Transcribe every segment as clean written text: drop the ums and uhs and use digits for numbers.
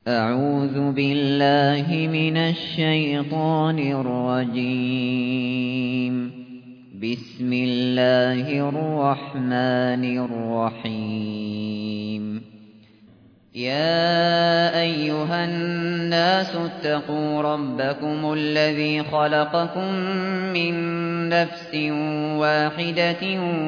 أعوذ بالله من الشيطان الرجيم. بسم الله الرحمن الرحيم. يا أيها الناس اتقوا ربكم الذي خلقكم من نفس واحدة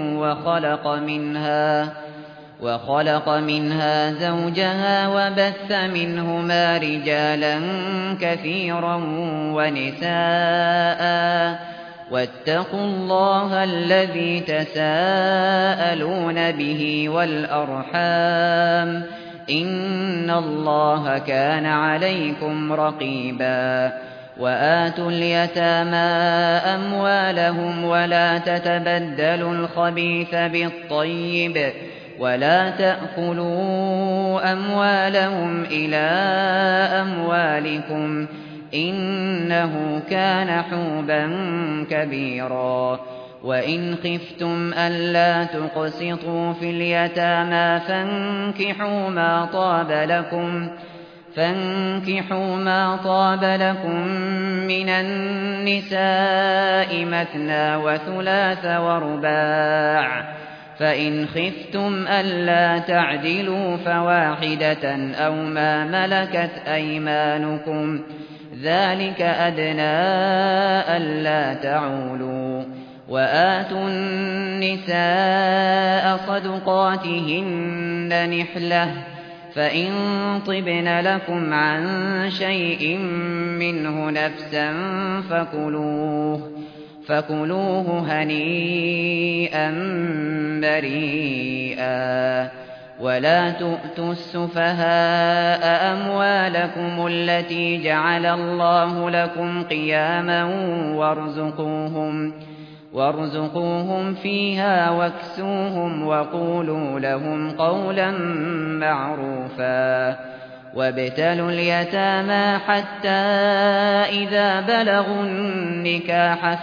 وخلق منها زوجها وبث منهما رجالا كثيرا ونساء، واتقوا الله الذي تساءلون به والأرحام، إن الله كان عليكم رقيبا. وآتوا اليتامى أموالهم ولا تتبدلوا الخبيث بالطيب ولا تأكلوا أموالهم إلى أموالكم، إنه كان حوبا كبيرا. وإن خفتم ألا تقسطوا في اليتامى فانكحوا ما طاب لكم من النساء مثنى وثلاث ورباع، فإن خفتم ألا تعدلوا فواحدة أو ما ملكت أيمانكم، ذلك أدنى ألا تعولوا. وآتوا النساء صدقاتهن نحلة، فإن طبن لكم عن شيء منه نفسا فكلوه هنيئا مريئا. ولا تؤتوا السفهاء أموالكم التي جعل الله لكم قياما وارزقوهم فيها واكسوهم وقولوا لهم قولا معروفا. وابتلوا اليتامى حتى إذا بلغوا النكاح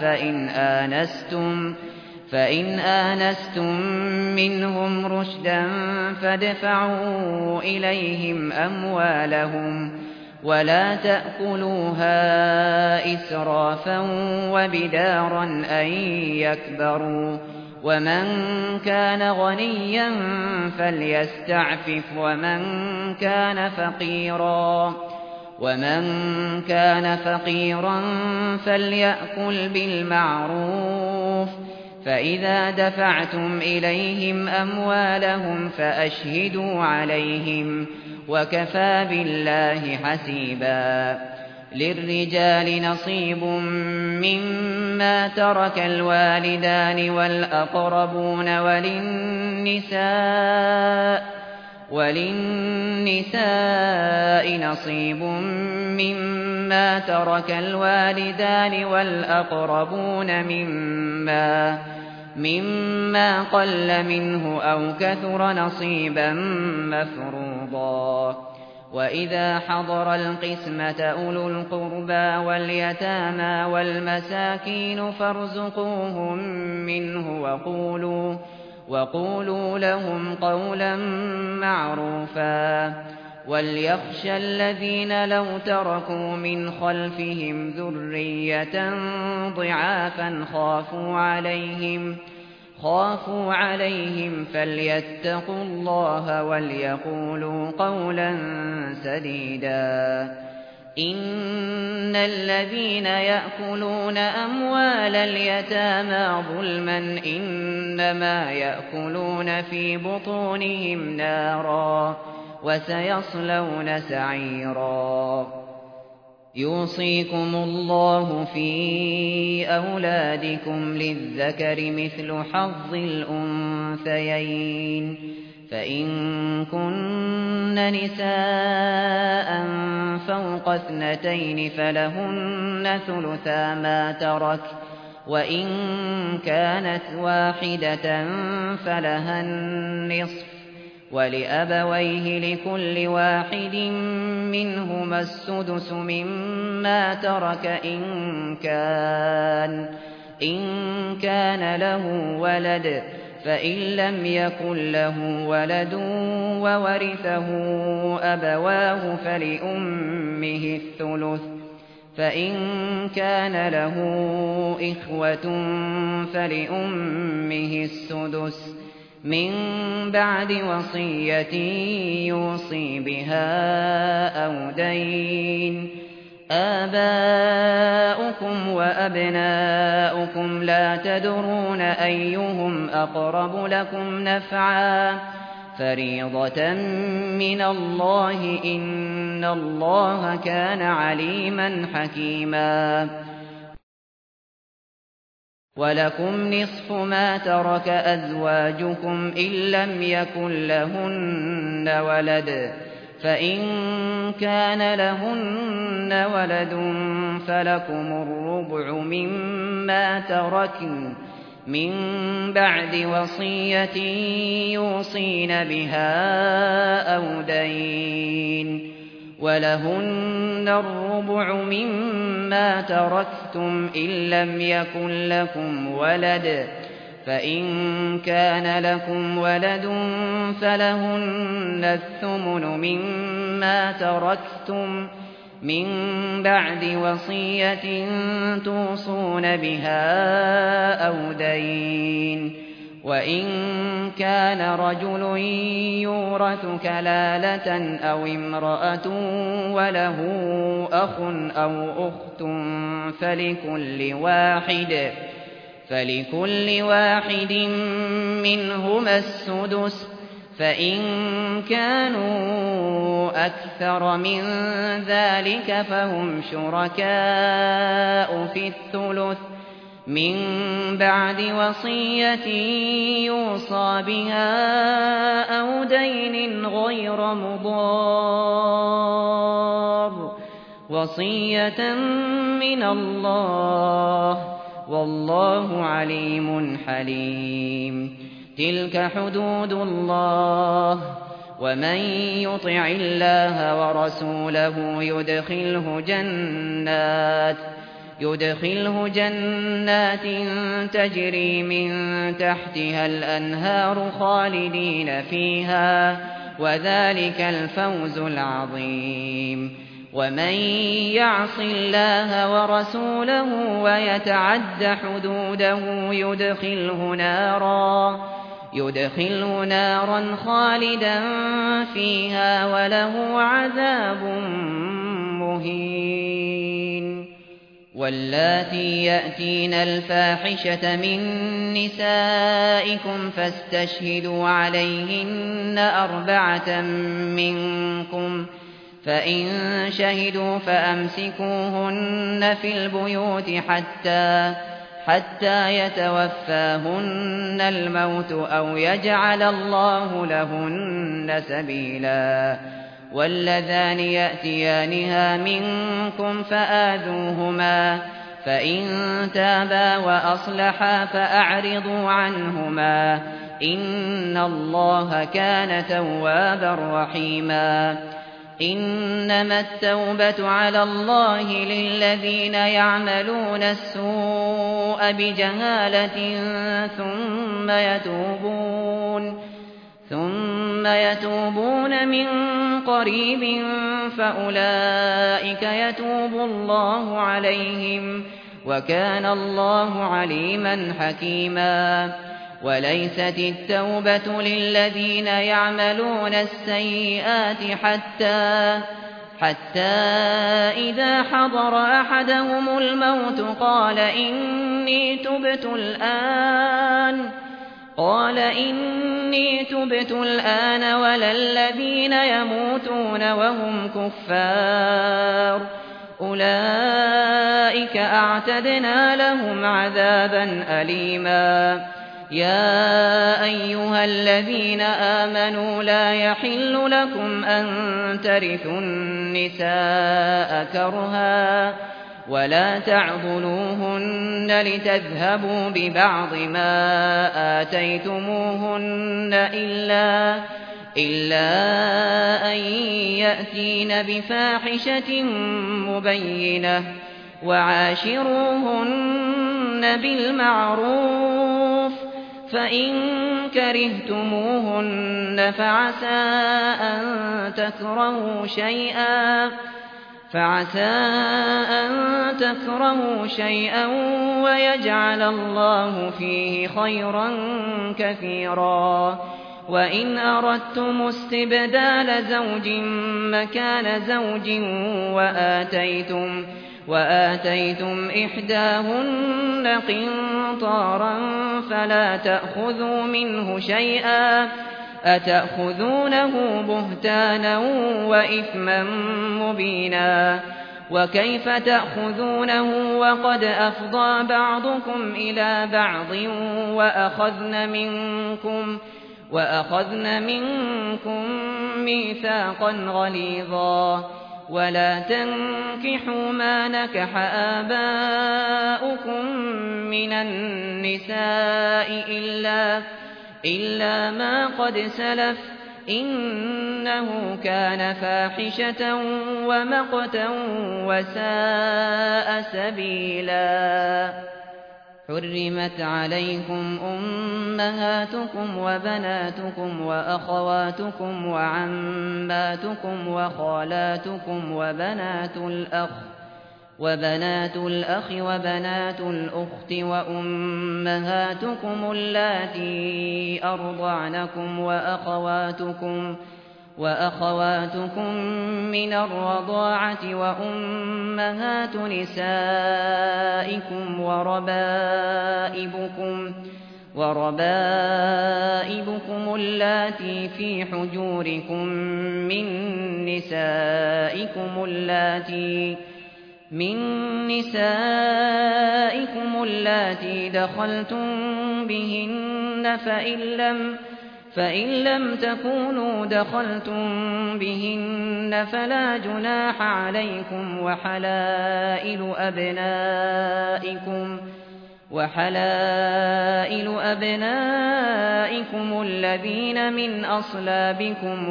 فإن آنستم منهم رشدا فادفعوا إليهم أموالهم ولا تأكلوها إسرافا وبدارا أن يكبروا. ومن كان غنيا فليستعفف ومن كان فقيرا فليأكل بالمعروف. فإذا دفعتم إليهم أموالهم فأشهدوا عليهم، وكفى بالله حسيبا. للرجال نصيب مما ترك الوالدان والأقربون، وللنساء نصيب مما ترك الوالدان والأقربون مما قل منه أو كثر نصيبا مفروضا. وإذا حضر القسمة أولو القربى واليتامى والمساكين فارزقوهم منه وقولوا لهم قولا معروفا. وليخشى الذين لو تركوا من خلفهم ذرية ضعافا خافوا عليهم فليتقوا الله وليقولوا قولا سديدا. إن الذين يأكلون أموال اليتامى ظلما إنما يأكلون في بطونهم نارا وسيصلون سعيرا. يوصيكم الله في أولادكم للذكر مثل حظ الأنثيين، فإن كن نساء فوق 2 فلهن ثلثا ما ترك، وإن كانت واحدة فلها النصف، ولأبويه لكل واحد منهما السدس مما ترك إن كان له ولد، فإن لم يكن له ولد وورثه أبواه فلأمه الثلث، فإن كان له إخوة فلأمه السدس، من بعد وصية يوصي بها أو دين. آباؤكم وأبناؤكم لا تدرون أيهم أقرب لكم نفعا، فريضة من الله، إن الله كان عليما حكيما. ولكم نصف ما ترك أزواجكم إن لم يكن لهن ولد، فإن كان لهن ولد فلكم الربع مما تركن من بعد وصية يوصين بها أو دين. ولهن الربع مما تركتم إن لم يكن لكم ولد، فإن كان لكم ولد فلهن الثمن مما تركتم من بعد وصية توصون بها أو دين. وإن كان رجل يورث كلالة أو امرأة وله أخ أو أخت فلكل واحد منهما السدس، فإن كانوا أكثر من ذلك فهم شركاء في الثلث، من بعد وصية يوصى بها أو دين غير مضار، وصية من الله، والله عليم حليم. تلك حدود الله، ومن يطع الله ورسوله يدخله جنات تجري من تحتها الأنهار خالدين فيها، وذلك الفوز العظيم. ومن يعص الله ورسوله ويتعد حدوده يدخله نارا خالدا فيها وله عذاب مهين. واللاتي يأتين الفاحشة من نسائكم فاستشهدوا عليهن 4 منكم، فإن شهدوا فأمسكوهن في البيوت حتى يتوفاهن الموت أو يجعل الله لهن سبيلا. واللذان يأتيانها منكم فآذوهما، فإن تابا وأصلحا فأعرضوا عنهما، إن الله كان توابا رحيما. إنما التوبة على الله للذين يعملون السوء بجهالة ثم يتوبون من قريب فأولئك يتوب الله عليهم، وكان الله عليما حكيما. وليست التوبة للذين يعملون السيئات حتى إذا حضر أحدهم الموت قال إني تبت الآن ولا الذين يموتون وهم كفار، أولئك أعتدنا لهم عذابا أليما. يا أيها الذين آمنوا لا يحل لكم أن ترثوا النساء كرها ولا تعضلوهن لتذهبوا ببعض ما آتيتموهن إلا أن يأتين بفاحشة مبينة، وعاشروهن بالمعروف، فإن كرهتموهن فعسى أن تكرهوا شيئا ويجعل الله فيه خيرا كثيرا. وإن أردتم استبدال زوج مكان زوج وآتيتم إحداهن قنطارا فلا تأخذوا منه شيئا أتأخذونه بهتانا وإثما مبينا. وكيف تأخذونه وقد أفضى بعضكم إلى بعض وأخذن منكم ميثاقا غليظا. ولا تنكحوا ما نكح آباؤكم من النساء إلا ما قد سلف إنه كان فاحشة ومقتا وساء سبيلا. حرمت عليكم أمهاتكم وبناتكم وأخواتكم وعماتكم وخالاتكم وبنات الأخ وبنات الأخت وأمهاتكم اللاتي أرضعنكم وأخواتكم من الرضاعة وأمهات نسائكم وربائبكم اللاتي في حجوركم من نسائكم اللاتي دخلتم بهن فإن لم تكونوا دخلتم بهن فلا جناح عليكم وحلائل أبنائكم الذين من أصلابكم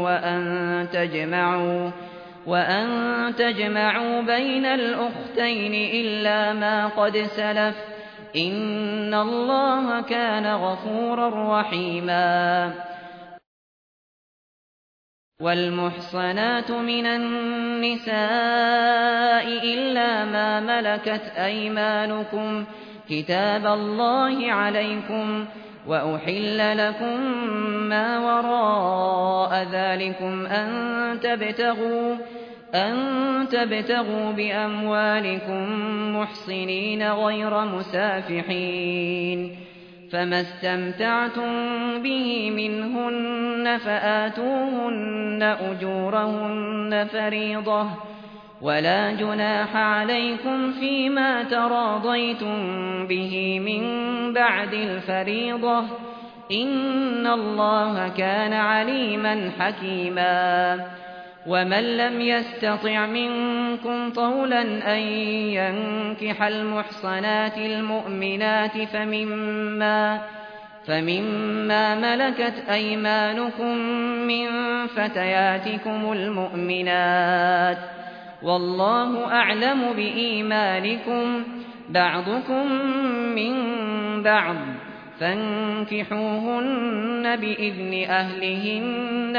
وأن تجمعوا بين الأختين إلا ما قد سلف إن الله كان غفورا رحيما. والمحصنات من النساء إلا ما ملكت أيمانكم كتاب الله عليكم وأحل لكم ما وراء ذلكم أن تبتغوا بأموالكم محصنين غير مسافحين. فما استمتعتم به منهن فآتوهن أجورهن فريضة ولا جناح عليكم فيما تراضيتم به من بعد الفريضة إن الله كان عليما حكيما. ومن لم يستطع منكم طولا أن ينكح المحصنات المؤمنات فمما ملكت أيمانكم من فتياتكم المؤمنات والله أعلم بإيمانكم بعضكم من بعض فانكحوهن بإذن أهلهن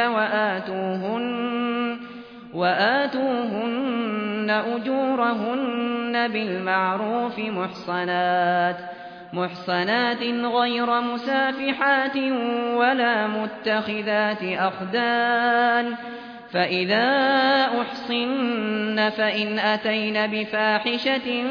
وآتوهن أجورهن بالمعروف محصنات غير مسافحات ولا متخذات أخدان. فإذا أحصن فإن أتين بفاحشة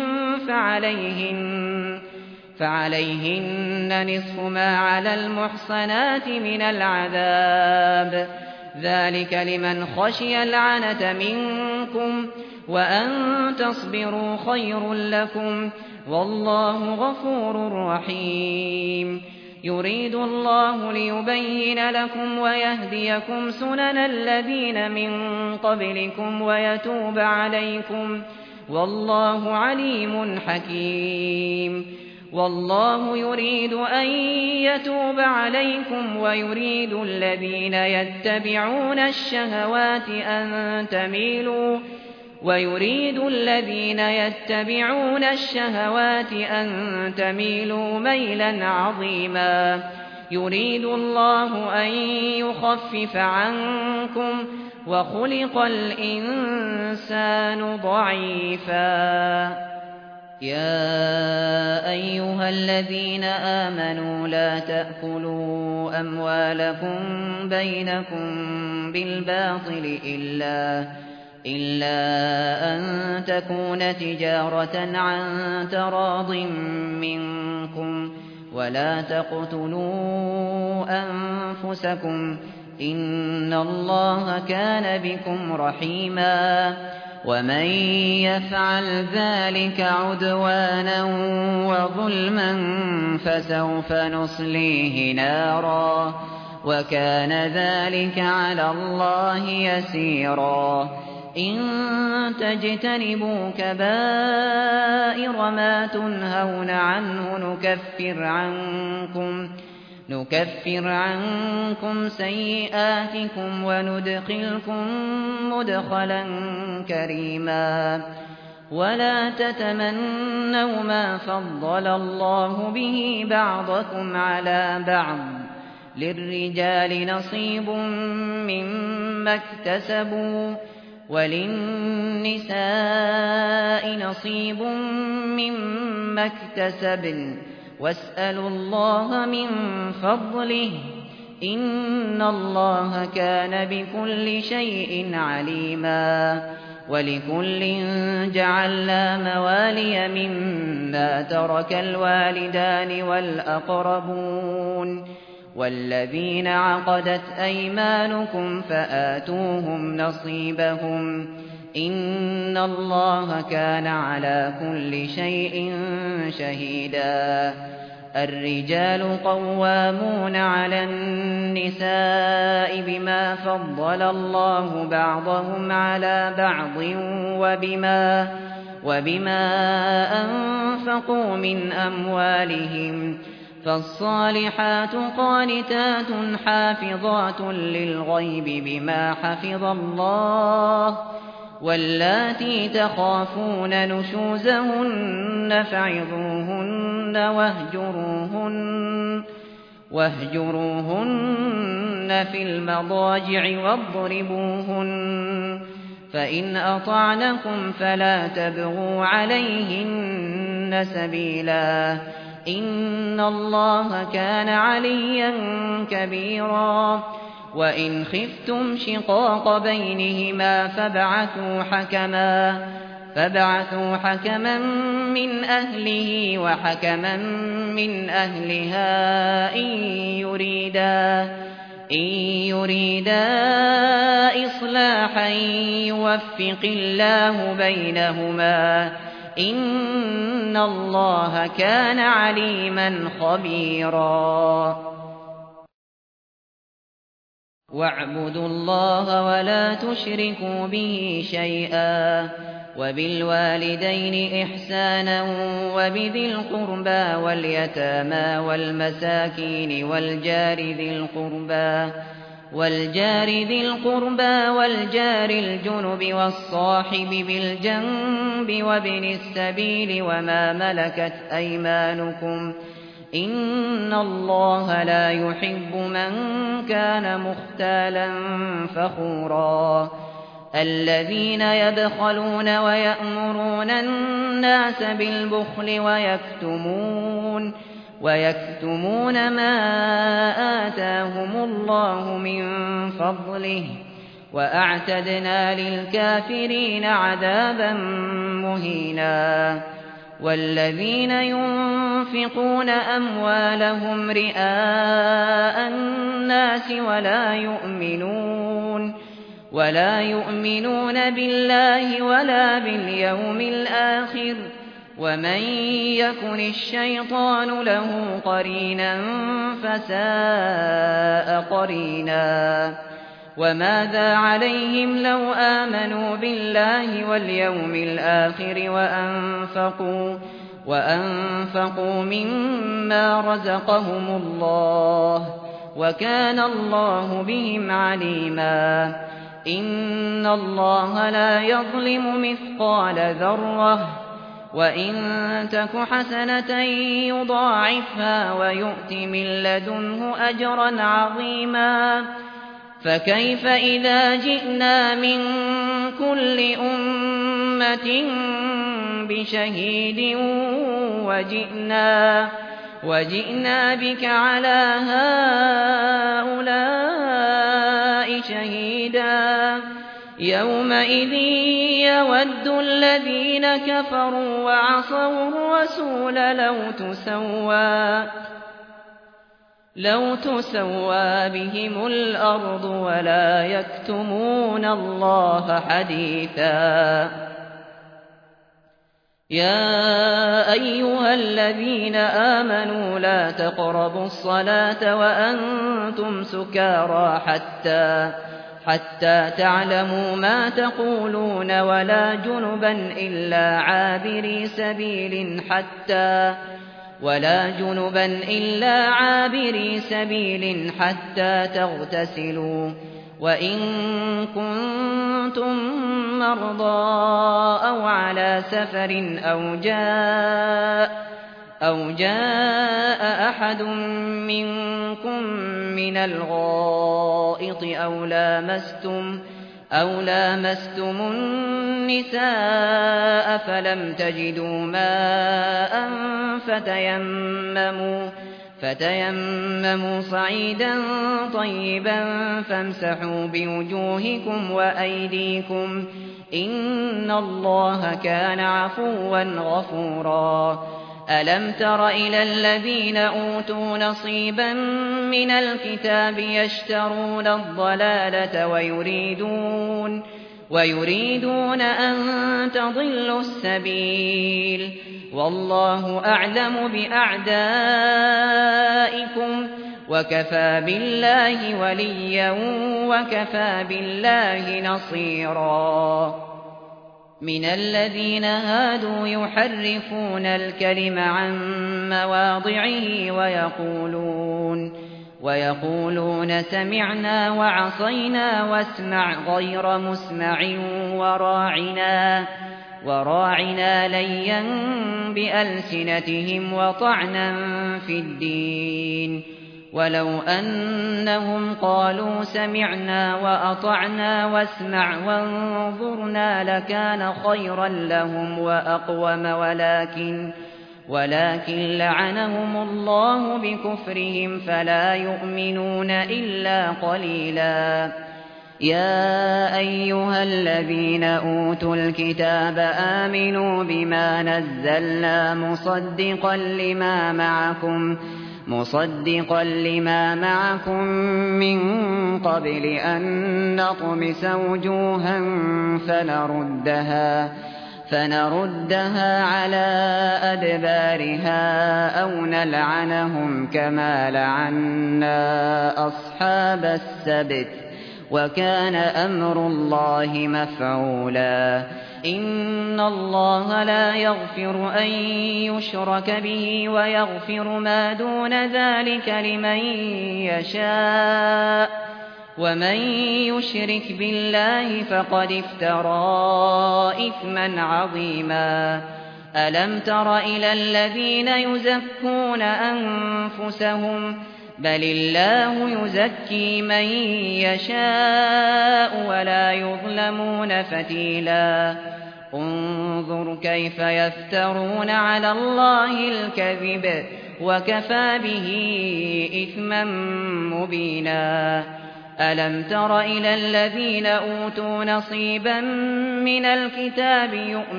فعليهن نصف ما على المحصنات من العذاب ذلك لمن خشي العنة منكم وأن تصبروا خير لكم والله غفور رحيم. يريد الله ليبين لكم ويهديكم سنن الذين من قبلكم ويتوب عليكم والله عليم حكيم. والله يريد أن يتوب عليكم ويريد الذين يتبعون الشهوات أن تميلوا ميلا عظيما. يريد الله أن يخفف عنكم وخلق الإنسان ضعيفا. يا أيها الذين آمنوا لا تأكلوا أموالكم بينكم بالباطل إلا أن تكون تجارة عن تراض منكم ولا تقتلوا أنفسكم إن الله كان بكم رحيما. ومن يفعل ذلك عدوانا وظلما فسوف نصليه نارا وكان ذلك على الله يسيرا. إن تجتنبوا كبائر ما تنهون عنه نكفر عنكم سيئاتكم وندخلكم مدخلا كريما. ولا تتمنوا ما فضل الله به بعضكم على بعض للرجال نصيب مما اكتسبوا وللنساء نصيب مما اكتسبن واسألوا الله من فضله إن الله كان بكل شيء عليما. ولكل جعلنا موالي مما ترك الوالدان والأقربون والذين عقدت أيمانكم فآتوهم نصيبهم إن الله كان على كل شيء شهيدا. الرجال قوامون على النساء بما فضل الله بعضهم على بعض وبما أنفقوا من أموالهم فالصالحات قانتات حافظات للغيب بما حفظ الله واللاتي تخافون نشوزهن فعظوهن واهجروهن في المضاجع واضربوهن فإن أطعنكم فلا تبغوا عليهن سبيلا إن الله كان عليا كبيرا. وإن خفتم شقاق بينهما فابعثوا حكما من أهله وحكما من أهلها إن يريدا إصلاحا يوفق الله بينهما إن الله كان عليما خبيرا. واعبدوا الله ولا تشركوا به شيئا وبالوالدين إحسانا وبذي القربى واليتامى والمساكين والجار ذي القربى والجار الجنب والصاحب بالجنب وابن السبيل وما ملكت أيمانكم إن الله لا يحب من كان مختالا فخورا. الذين يبخلون ويأمرون الناس بالبخل ويكتمون ما آتاهم الله من فضله وأعتدنا للكافرين عذابا مهينا. والذين ينفقون أموالهم رئاء الناس ولا يؤمنون بالله ولا باليوم الآخر ومن يكن الشيطان له قرينا فساء قرينا. وماذا عليهم لو آمنوا بالله واليوم الآخر وأنفقوا مما رزقهم الله وكان الله بهم عليما. إن الله لا يظلم مثقال ذرة وإن تك حسنة يضاعفها ويؤت من لدنه أجرا عظيما فكيف إذا جئنا من كل أمة بشهيد وجئنا بك على هؤلاء شهيدا يومئذ يود الذين كفروا وعصوا الرسول لو تسوى بهم الأرض ولا يكتمون الله حديثا يا أيها الذين آمنوا لا تقربوا الصلاة وأنتم سكارى حتى تعلموا ما تقولون ولا جنبا إلا عابري سبيل حتى تغتسلوا وإن كنتم مرضى أو على سفر أو جاء أحد منكم من الغائط أو لامستم النساء فلم تجدوا ماء فتيمموا صعيدا طيبا فامسحوا بوجوهكم وأيديكم إن الله كان عفوا غفورا ألم تر إلى الذين أوتوا نصيبا من الكتاب يشترون الضلالة ويريدون أن تضلوا السبيل والله أعلم بأعدائكم وكفى بالله وليا وكفى بالله نصيرا من الذين هادوا يحرفون الكلم عن مواضعه ويقولون سمعنا وعصينا واسمع غير مسمع وراعنا ليا بألسنتهم وطعنا في الدين ولو أنهم قالوا سمعنا وأطعنا واسمع وانظرنا لكان خيرا لهم وأقوم ولكن لعنهم الله بكفرهم فلا يؤمنون إلا قليلا يا أيها الذين أوتوا الكتاب آمنوا بما نزلنا مصدقا لما معكم من قبل أن نطمس وجوها فنردها على أدبارها أو نلعنهم كما لعنا أصحاب السبت وكان أمر الله مفعولا إن الله لا يغفر أن يشرك به ويغفر ما دون ذلك لمن يشاء ومن يشرك بالله فقد افترى إثما عظيما ألم تر إلى الذين يزكون أنفسهم بل الله يزكي من يشاء ولا يظلمون فتيلا انظر كيف يفترون على الله الكذب وكفى به إثما مبينا ألم تر إلى الذين أوتوا نصيبا من الكتاب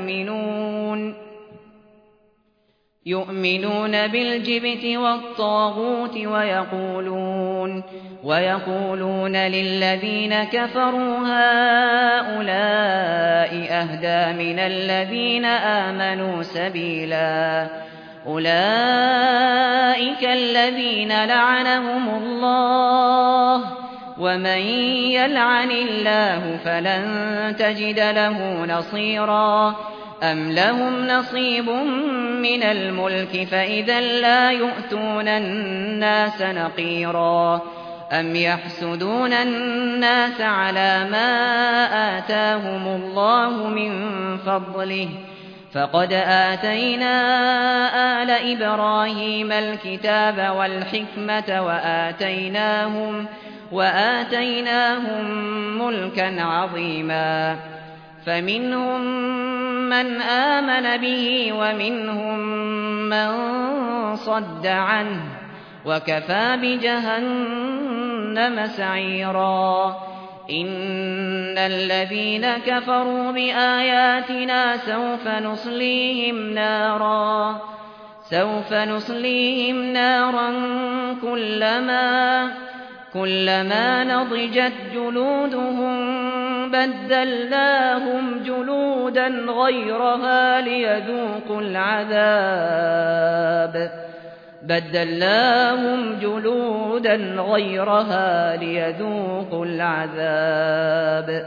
يؤمنون بالجبت والطاغوت ويقولون للذين كفروا هؤلاء أهدى من الذين آمنوا سبيلا أولئك الذين لعنهم الله ومن يلعن الله فلن تجد له نصيرا أم لهم نصيب من الملك فإذا لا يؤتون الناس نقيرا أم يحسدون الناس على ما آتاهم الله من فضله فقد آتينا آل إبراهيم الكتاب والحكمة وآتيناهم ملكا عظيما فمنهم من آمن به ومنهم من صد عنه وكفى بجهنم سعيرا إن الذين كفروا بآياتنا سوف نصليهم نارا كلما نضجت جلودهم بدلناهم جلودا غيرها ليذوقوا العذاب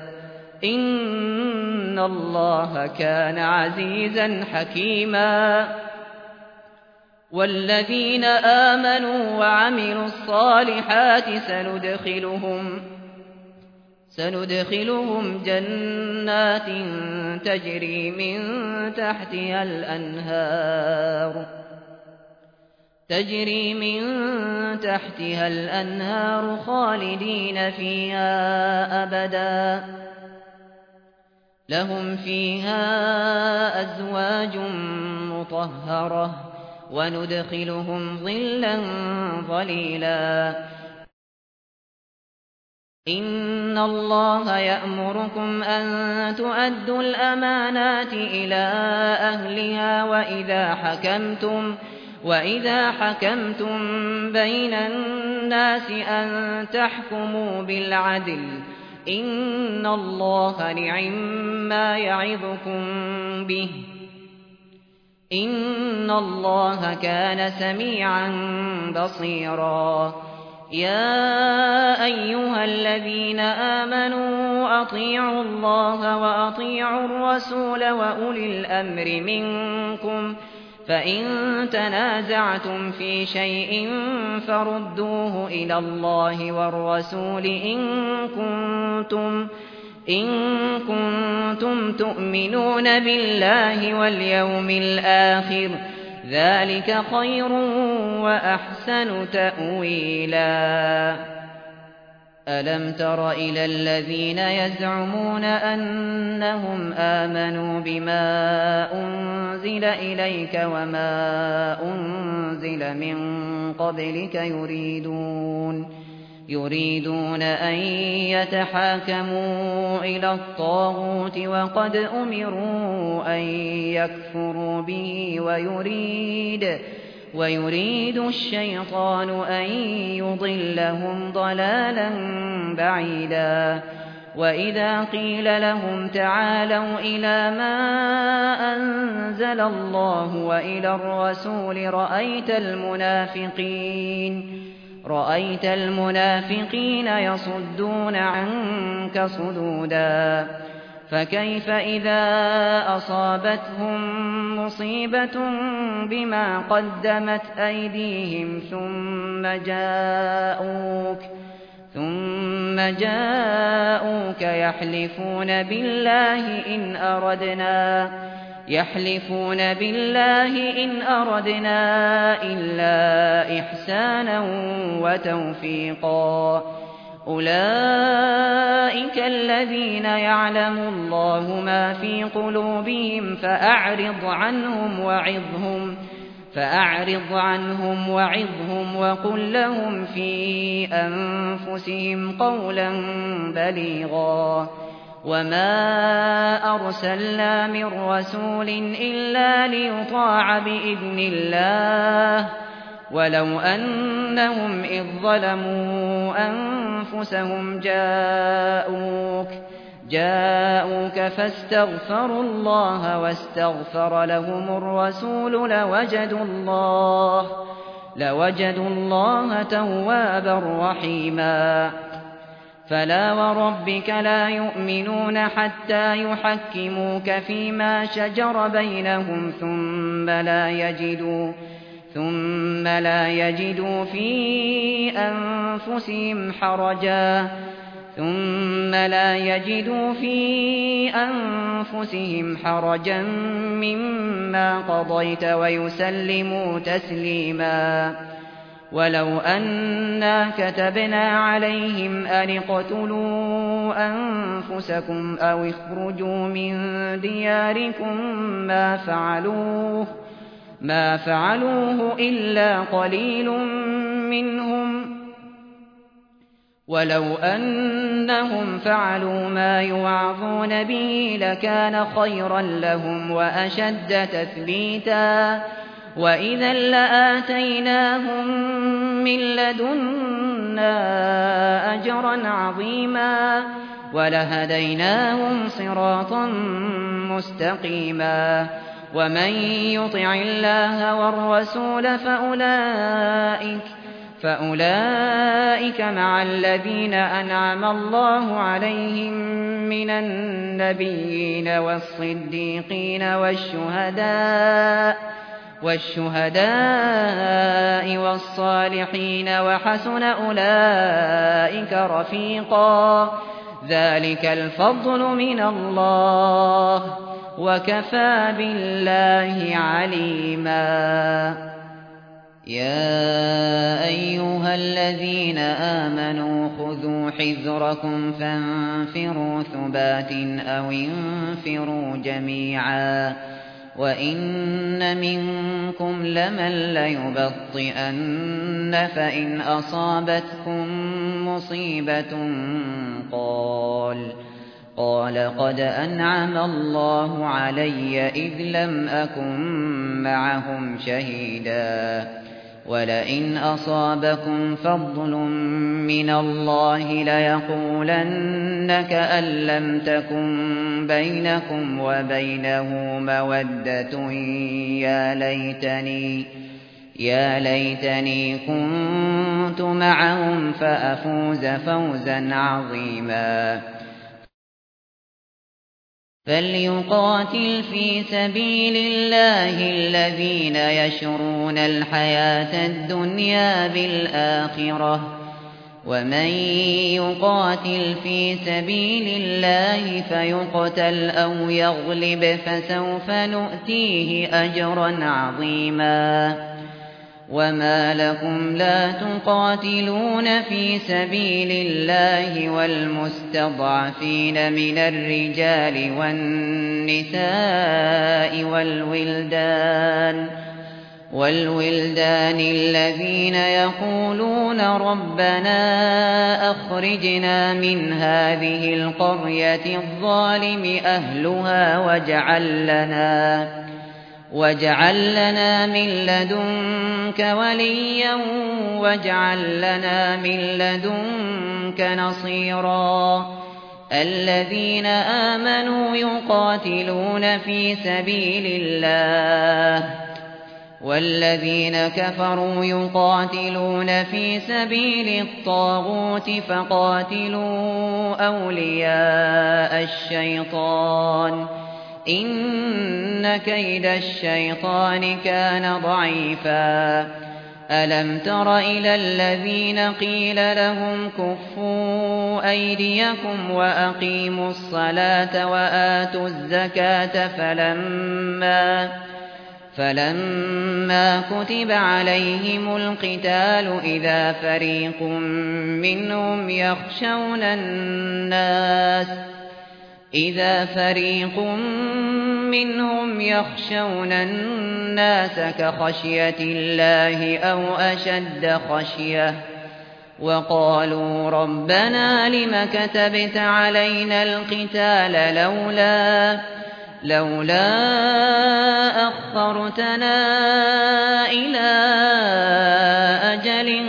إن الله كان عزيزا حكيما والذين آمنوا وعملوا الصالحات سندخلهم جنات تجري من تحتها الأنهار خالدين فيها أبدا لهم فيها أزواج مطهرة وندخلهم ظلا ظليلا إن الله يأمركم أن تؤدوا الأمانات إلى أهلها وإذا حكمتم بين الناس أن تحكموا بالعدل إن الله نعما يعظكم به إن الله كان سميعا بصيرا يا أيها الذين آمنوا أطيعوا الله وأطيعوا الرسول وأولي الأمر منكم فإن تنازعتم في شيء فردوه إلى الله والرسول إن كنتم تؤمنون بالله واليوم الآخر ذلك خير وأحسن تأويلا ألم تر إلى الذين يزعمون أنهم آمنوا بما أنزل إليك وما أنزل من قبلك يريدون أن يتحاكموا إلى الطاغوت وقد أمروا أن يكفروا به ويريد الشيطان أن يضلهم ضلالا بعيدا وإذا قيل لهم تعالوا إلى ما أنزل الله وإلى الرسول رأيت المنافقين يصدون عنك صدودا فكيف إذا أصابتهم مصيبة بما قدمت أيديهم ثم جاءوك يحلفون بالله إن أردنا إلا إحسانا وتوفيقا أولئك الذين يعلم الله ما في قلوبهم فأعرض عنهم وعظهم وقل لهم في أنفسهم قولا بليغا وما أرسلنا من رسول إلا ليطاع بإذن الله ولو أنهم إذ ظلموا أنفسهم جاءوك فاستغفروا الله واستغفر لهم الرسول لوجدوا الله توابا رحيما فلا وربك لا يؤمنون حتى يحكموك فيما شجر بينهم ثم لا يجدوا في أنفسهم ثم لا يجدوا في أنفسهم حرجا مما قضيت ويسلموا تسليما. ولو أنا كتبنا عليهم أن اقتلوا أنفسكم أو اخرجوا من دياركم ما فعلوه إلا قليل منهم، ولو أنهم فعلوا ما يوعظون به لكان خيرا لهم وأشد تثبيتا، وإذا لآتيناهم من لدنا أجرا عظيما ولهديناهم صراطا مستقيما. ومن يطع الله والرسول فأولئك مع الذين أنعم الله عليهم من النبيين والصديقين والشهداء والصالحين وحسن أولئك رفيقا. ذلك الفضل من الله وكفى بالله عليما. يا أيها الذين آمنوا خذوا حذركم فانفروا ثبات أو انفروا جميعا. وإن منكم لمن ليبطئن فإن أصابتكم مصيبة قال قد أنعم الله علي إذ لم أكن معهم شهيدا. ولئن أصابكم فضل من الله ليقولن كأن لم تكن بينكم وبينه مودة يا ليتني كنت معهم فأفوز فوزا عظيما. فليقاتل في سبيل الله الذين يشرون الحياة الدنيا بالآخرة، ومن يقاتل في سبيل الله فيقتل أو يغلب فسوف نؤتيه أجرا عظيما. وما لكم لا تقاتلون في سبيل الله والمستضعفين من الرجال والنساء والولدان الذين يقولون ربنا أخرجنا من هذه القرية الظالم أهلها واجعل لنا من لدنك وليا واجعل لنا من لدنك نصيرا. الذين آمنوا يقاتلون في سبيل الله والذين كفروا يقاتلون في سبيل الطاغوت فقاتلوا أولياء الشيطان إن كيد الشيطان كان ضعيفا. ألم تر إلى الذين قيل لهم كفوا أيديكم وأقيموا الصلاة وآتوا الزكاة فلما كتب عليهم القتال إذا فريق منهم يخشون الناس كخشية الله أو أشد خشية وقالوا ربنا لم كتبت علينا القتال لولا أخرتنا إلى أجل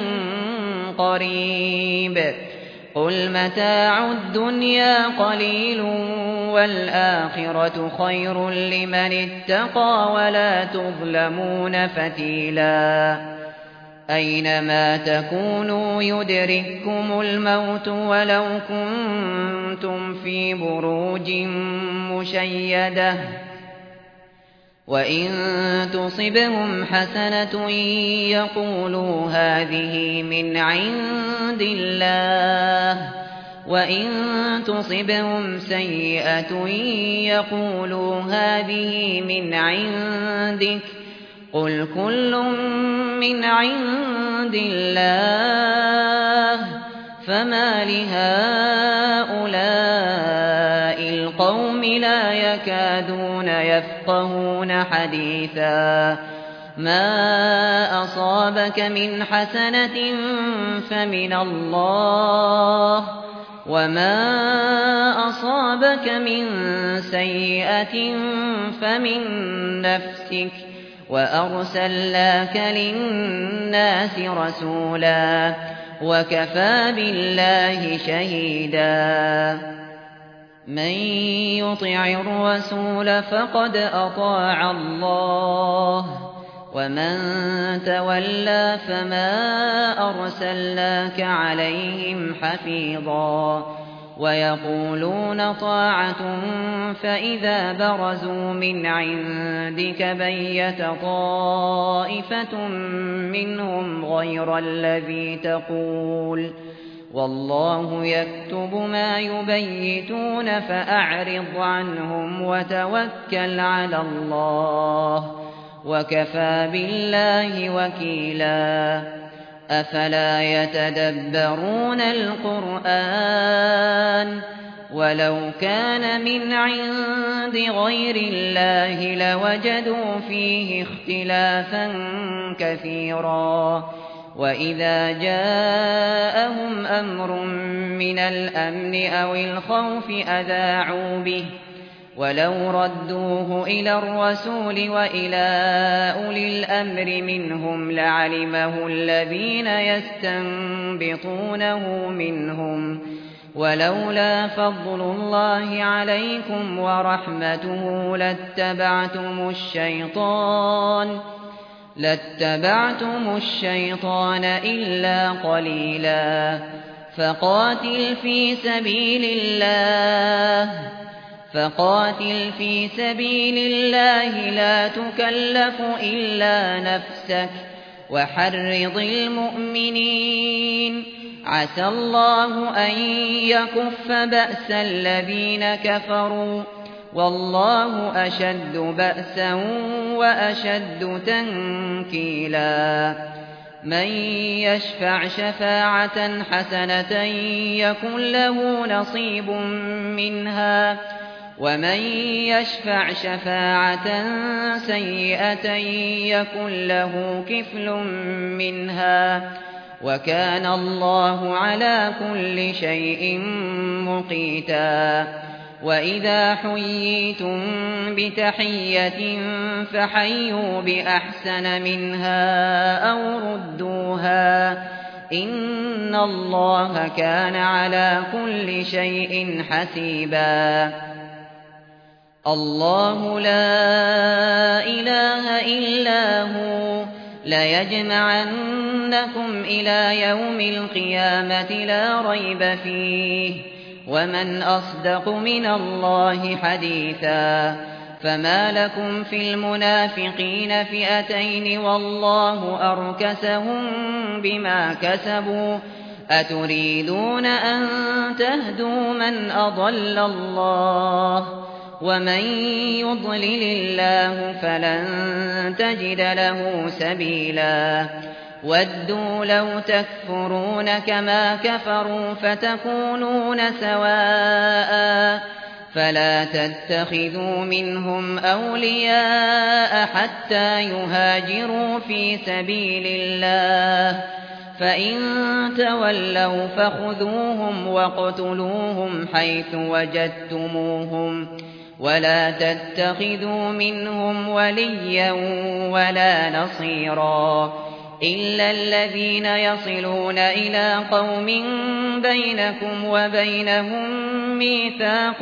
قريب قل متاع الدنيا قليل والآخرة خير لمن اتقى ولا تظلمون فتيلا. أينما تكونوا يدرككم الموت ولو كنتم في بروج مشيدة وإن تصبهم حسنة يقولوا هذه من عند الله وإن تصبهم سيئة يقولوا هذه من عندك قل كل من عند الله فما لهؤلاء القوم لا يكادون يفقهون حديثا ما أصابك من حسنة فمن الله وما أصابك من سيئة فمن نفسك وأرسلناك للناس رسولا وكفى بالله شهيدا من يطع الرسول فقد أطاع الله ومن تولى فما أرسلناك عليهم حفيظا ويقولون طاعة فإذا برزوا من عندك بيت طائفة منهم غير الذي تقول والله يكتب ما يبيتون فأعرض عنهم وتوكل على الله وكفى بالله وكيلا أفلا يتدبرون القرآن ولو كان من عند غير الله لوجدوا فيه اختلافا كثيرا وإذا جاءهم أمر من الأمن أو الخوف أذاعوا به ولو ردوه إلى الرسول وإلى أولي الأمر منهم لعلمه الذين يستنبطونه منهم ولولا فضل الله عليكم ورحمته لاتبعتم الشيطان إلا قليلا فقاتل في سبيل الله لا تكلف إلا نفسك وحرض المؤمنين عسى الله أن يكف بأس الذين كفروا والله أشد بأسا وأشد تنكيلا من يشفع شفاعة حسنة يكن له نصيب منها ومن يشفع شفاعة سيئة يكن له كفل منها وكان الله على كل شيء مقيتا وإذا حييتم بتحية فحيوا بأحسن منها أو ردوها إن الله كان على كل شيء حسيبا الله لا إله إلا هو ليجمعنكم إلى يوم القيامة لا ريب فيه ومن أصدق من الله حديثا فما لكم في المنافقين فئتين والله أركسهم بما كسبوا أتريدون أن تهدوا من أضل الله ومن يضلل الله فلن تجد له سبيلا ودوا لو تكفرون كما كفروا فتكونون سواء فلا تتخذوا منهم أولياء حتى يهاجروا في سبيل الله فإن تولوا فخذوهم واقتلوهم حيث وجدتموهم ولا تتخذوا منهم وليا ولا نصيرا إلا الذين يصلون إلى قوم بينكم وبينهم ميثاق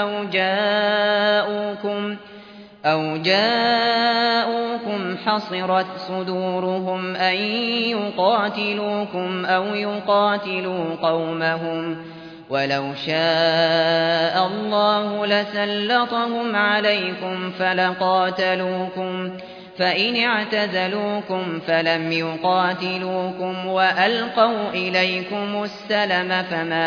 أو جاءوكم حصرت صدورهم أن يقاتلوكم أو يقاتلوا قومهم ولو شاء الله لسلطهم عليكم فإن اعتزلوكم فلم يقاتلوكم وألقوا إليكم السلم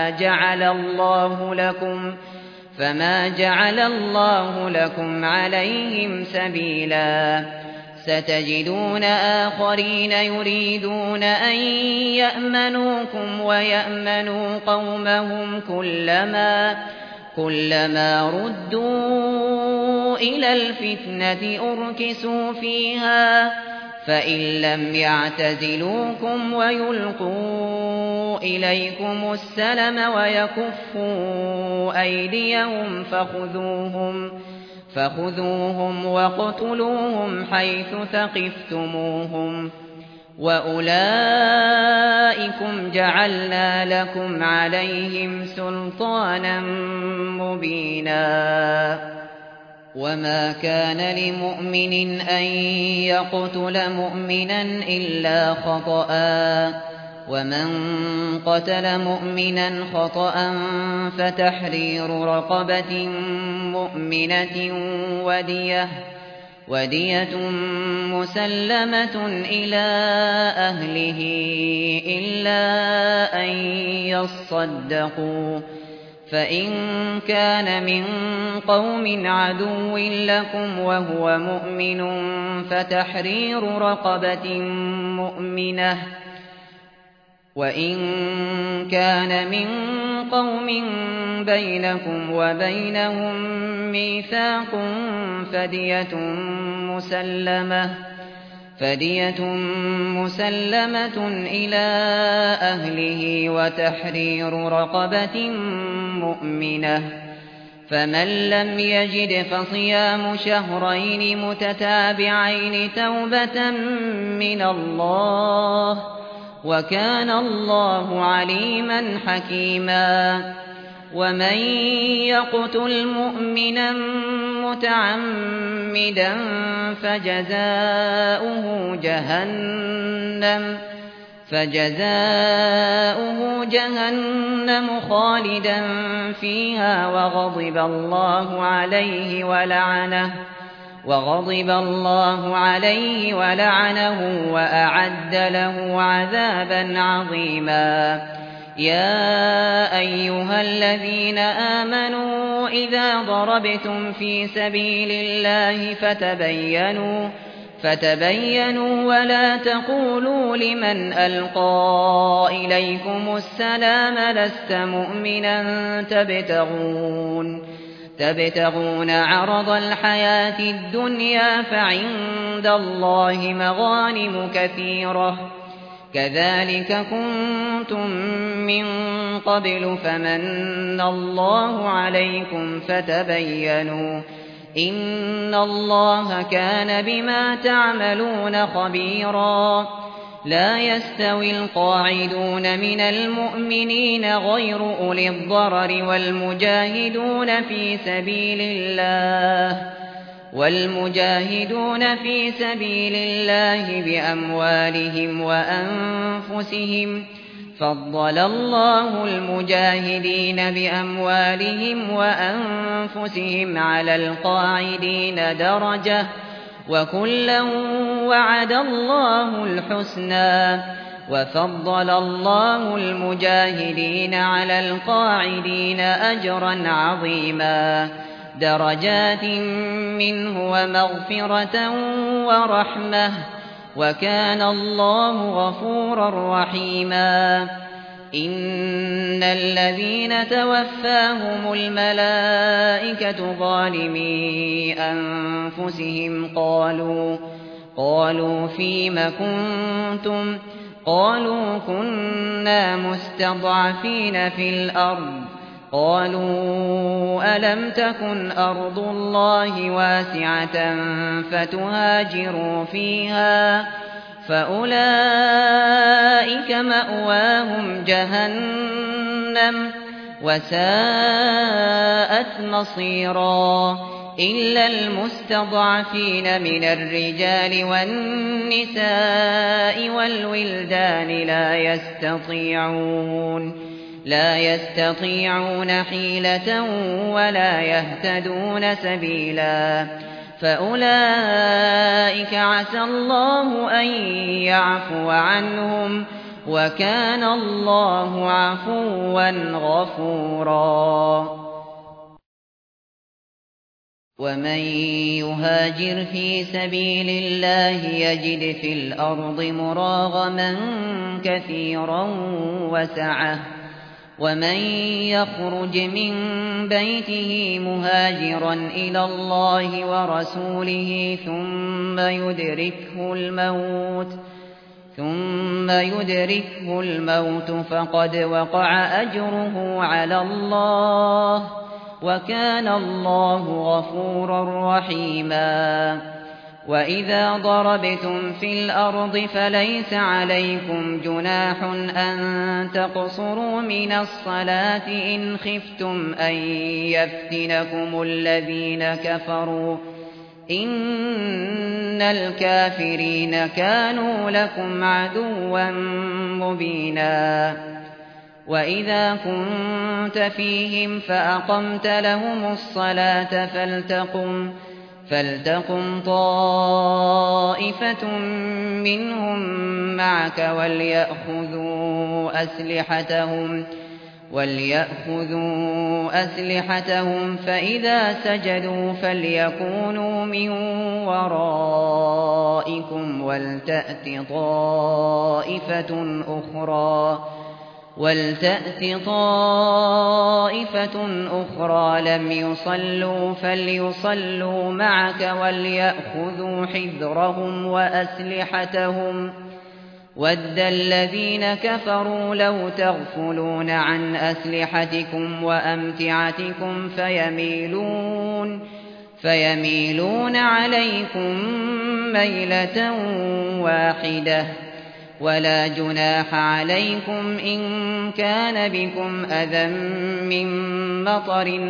فما جعل الله لكم عليهم سبيلا. ستجدون آخرين يريدون أن يأمنوكم ويأمنوا قومهم كلما ردوا إلى الفتنة أركسوا فيها، فإن لم يعتزلوكم ويلقوا إليكم السلم ويكفوا أيديهم فخذوهم واقتلوهم حيث ثقفتموهم، وأولئكم جعلنا لكم عليهم سلطانا مبينا. وما كان لمؤمن أن يقتل مؤمنا إلا خطأ، ومن قتل مؤمنا خطأ فتحرير رقبة مؤمنة ودية مسلمة إلى أهله إلا أن يصدقوا، فإن كان من قوم عدو لكم وهو مؤمن فتحرير رقبة مؤمنة، وإن كان من قوم بينكم وبينهم ميثاق فدية مسلمة إلى أهله وتحرير رقبة مؤمنة، فمن لم يجد فصيام شهرين متتابعين توبة من الله، وكان الله عليما حكيما. ومن يقتل مؤمنا متعمدا فجزاؤه جهنم خالدا فيها وغضب الله عليه ولعنه وأعد له عذابا عظيما. يا أيها الذين آمنوا إذا ضربتم في سبيل الله فتبينوا ولا تقولوا لمن ألقى إليكم السلام لست مؤمنا تبتغون عرض الحياة الدنيا فعند الله مغانم كثيرة، كذلك كنتم من قبل فمن الله عليكم فتبينوا، إن الله كان بما تعملون خبيرا. لا يستوي القاعدون من المؤمنين غير أولي الضرر والمجاهدون في سبيل الله بأموالهم وأنفسهم، فضل الله المجاهدين بأموالهم وأنفسهم على القاعدين درجة، وكلا وعد الله الحسنى، وفضل الله المجاهدين على القاعدين أجرا عظيما، درجات منه ومغفرة ورحمة، وكان الله غفورا رحيما. إن الذين توفاهم الملائكة ظالمي أنفسهم قالوا فيم كنتم؟ قالوا كنا مستضعفين في الأرض. قالوا ألم تكن أرض الله واسعة فتهاجروا فيها، فأولئك مأواهم جهنم وساءت مصيرا، إلا المستضعفين من الرجال والنساء والولدان لا يستطيعون حيلة ولا يهتدون سبيلا، فأولئك عسى الله أن يعفو عنهم وكان الله عفوا غفورا. ومن يهاجر في سبيل الله يجد في الأرض مراغما كثيرا وسعة ومن يخرج من بيته مهاجرا إلى الله ورسوله ثم يدركه الموت فقد وقع أجره على الله وكان الله غفورا رحيما. وإذا ضربتم في الأرض فليس عليكم جناح أن تقصروا من الصلاة إن خفتم أن يفتنكم الذين كفروا إن الكافرين كانوا لكم عدوا مبينا. وإذا كنت فيهم فأقمت لهم الصلاة فلتقم طائفة منهم معك وليأخذوا أسلحتهم فإذا سجدوا فليكونوا من ورائكم ولتأت طائفة أخرى لم يصلوا فليصلوا معك وليأخذوا حذرهم وأسلحتهم. وَدَّ الذين كفروا لو تغفلون عن أسلحتكم وأمتعتكم فيميلون عليكم ميلة واحدة. ولا جناح عليكم إن كان بكم أذى من مطر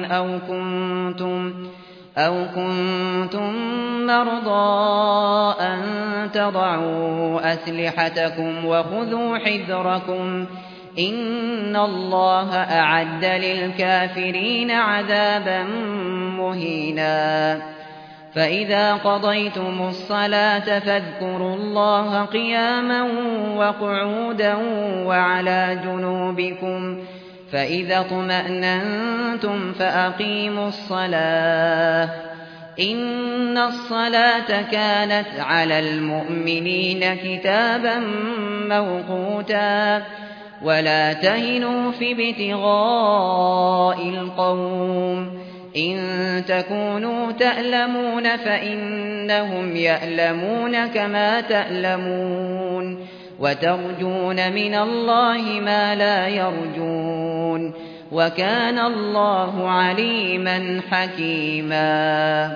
أو كنتم مرضى أن تضعوا أسلحتكم وخذوا حذركم إن الله أعد للكافرين عذابا مهينا. فإذا قضيتم الصلاة فاذكروا الله قياما وقعودا وعلى جنوبكم فإذا اطمأننتم فأقيموا الصلاة إن الصلاة كانت على المؤمنين كتابا موقوتا. ولا تهنوا في ابتغاء القوم إن تكونوا تألمون فإنهم يألمون كما تألمون وترجون من الله ما لا يرجون وكان الله عليما حكيما.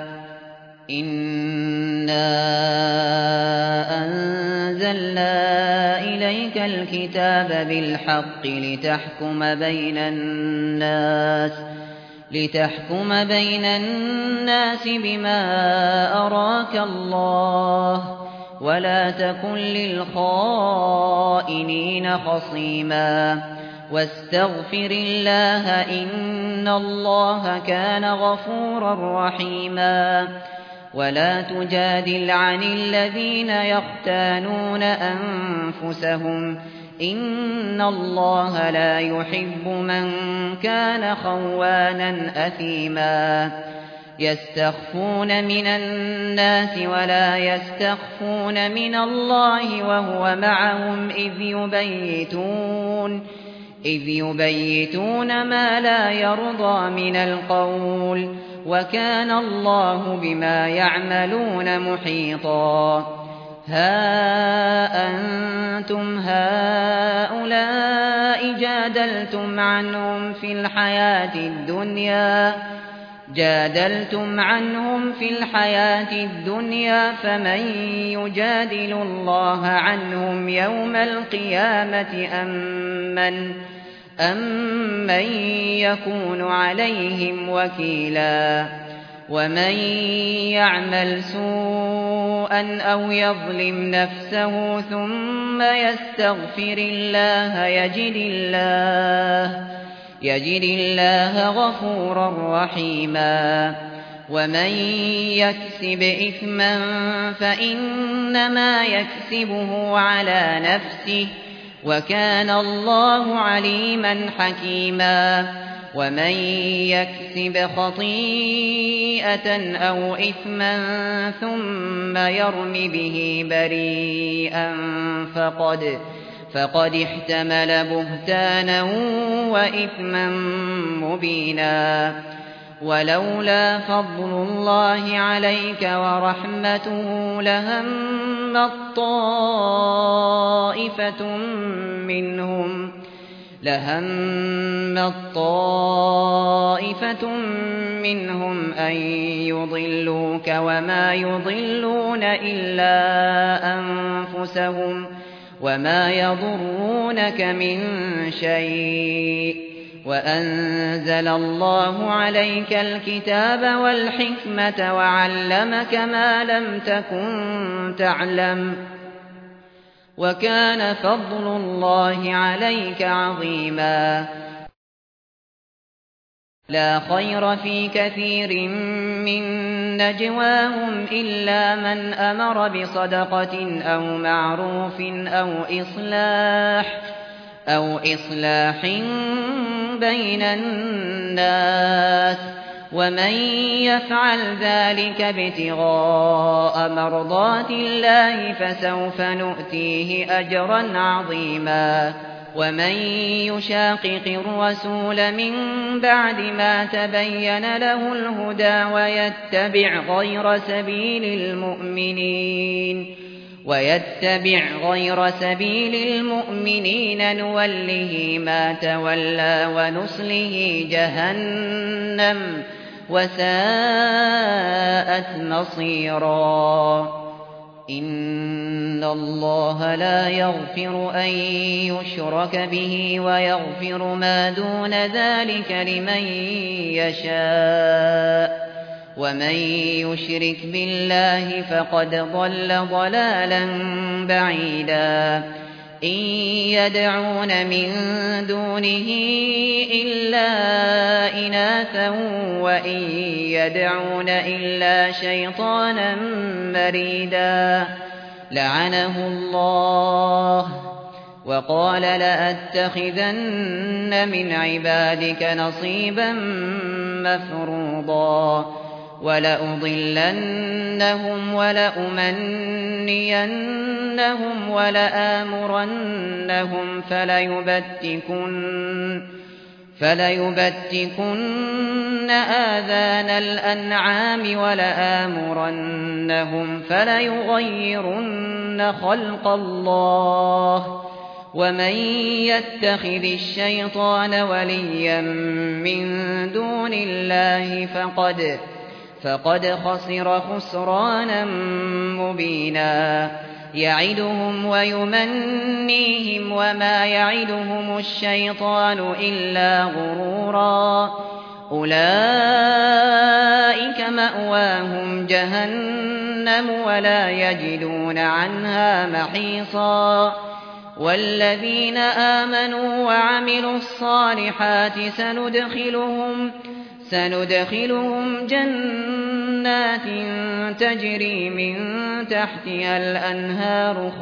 إنا أنزلنا إليك الكتاب بالحق لتحكم بين الناس بما أراك الله ولا تكن للخائنين خصيما. واستغفر الله إن الله كان غفورا رحيما. ولا تجادل عن الذين يختانون أنفسهم إن الله لا يحب من كان خوانا أثيما. يستخفون من الناس ولا يستخفون من الله وهو معهم إذ يبيتون ما لا يرضى من القول وكان الله بما يعملون محيطا. ها أنتم هؤلاء جادلتم عنهم في الحياة الدنيا فمن يجادل الله عنهم يوم القيامة أم من يكون عليهم وكيلا. ومن يعمل سوءا أو يظلم نفسه ثم يستغفر الله يجد الله غفورا رحيما. ومن يكسب إثما فإنما يكسبه على نفسه وكان الله عليما حكيما ومن يكسب خطيئة أو إثما ثم يرم به بريئا فقد احتمل بهتانا وإثما مبينا ولولا فضل الله عليك ورحمته لهمت طائفة منهم أن يضلوك وما يضلون إلا أنفسهم وما يضرونك من شيء وأنزل الله عليك الكتاب والحكمة وعلمك ما لم تكن تعلم وكان فضل الله عليك عظيما لا خير في كثير من نجواهم إلا من أمر بصدقة أو معروف أو إصلاح بين الناس ومن يفعل ذلك ابتغاء مرضات الله فسوف نؤتيه أجرا عظيما ومن يشاقق الرسول من بعد ما تبين له الهدى ويتبع غير سبيل المؤمنين نوله ما تولى ونصله جهنم وساءت مصيرا إن الله لا يغفر أن يشرك به ويغفر ما دون ذلك لمن يشاء ومن يشرك بالله فقد ضل ضلالا بعيدا إن يدعون من دونه إلا إناثا وإن يدعون إلا شيطانا مريدا لعنه الله وقال لأتخذن من عبادك نصيبا مفروضا ولأضلنهم ولأمنينهم ولآمرنهم فليبتكن آذان الأنعام ولآمرنهم فليغيرن خلق الله ومن يتخذ الشيطان وليا من دون الله فقد خسر خسرانا مبينا يعدهم ويمنيهم وما يعدهم الشيطان إلا غرورا أولئك مأواهم جهنم ولا يجدون عنها محيصا والذين آمنوا وعملوا الصالحات سندخلهم جنات تجري من تحتها الأنهار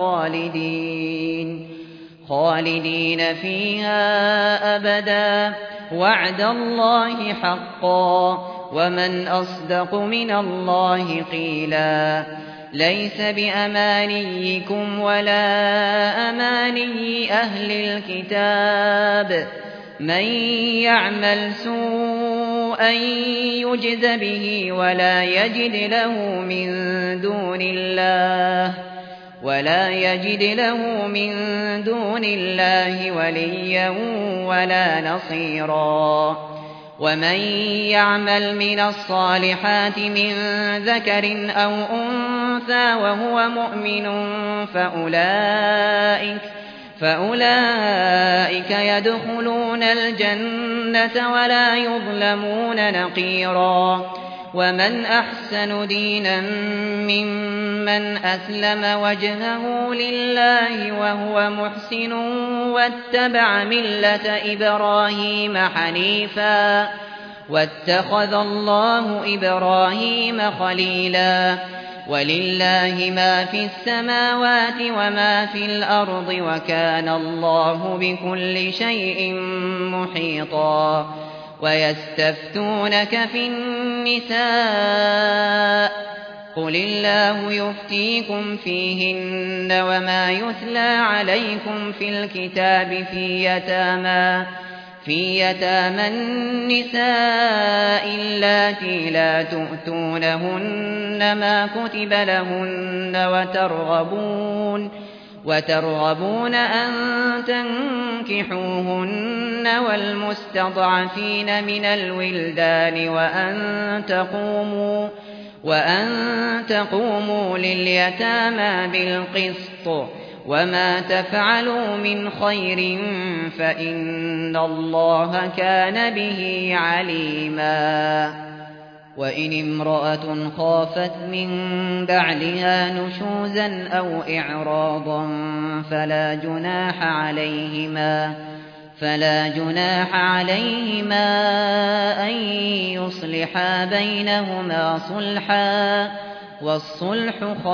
خالدين فيها أبدا وعد الله حقا ومن أصدق من الله قيلا ليس بأمانيكم ولا أماني أهل الكتاب من يعمل سوءا يجز به ولا يجد له من دون الله وليا ولا نصيرا ومن يعمل من الصالحات من ذكر أو أنثى وهو مؤمن فأولئك يدخلون الجنة ولا يظلمون نقيرا ومن أحسن دينا ممن أسلم وجهه لله وهو محسن واتبع ملة إبراهيم حنيفا واتخذ الله إبراهيم خليلا ولله ما في السماوات وما في الأرض وكان الله بكل شيء محيطا ويستفتونك في النساء قل الله يفتيكم فيهن وما يتلى عليكم في الكتاب في يتامى النساء اللاتي لا تؤتونهن ما كتب لهن وترغبون أن تنكحوهن والمستضعفين من الولدان وأن تقوموا لليتامى بالقسط وما تفعلوا من خير فإن الله كان به عليما وإن امرأة خافت من بعلها نشوزا أو إعراضا فلا جناح عليهما أن يصلحا بينهما صلحا والصلح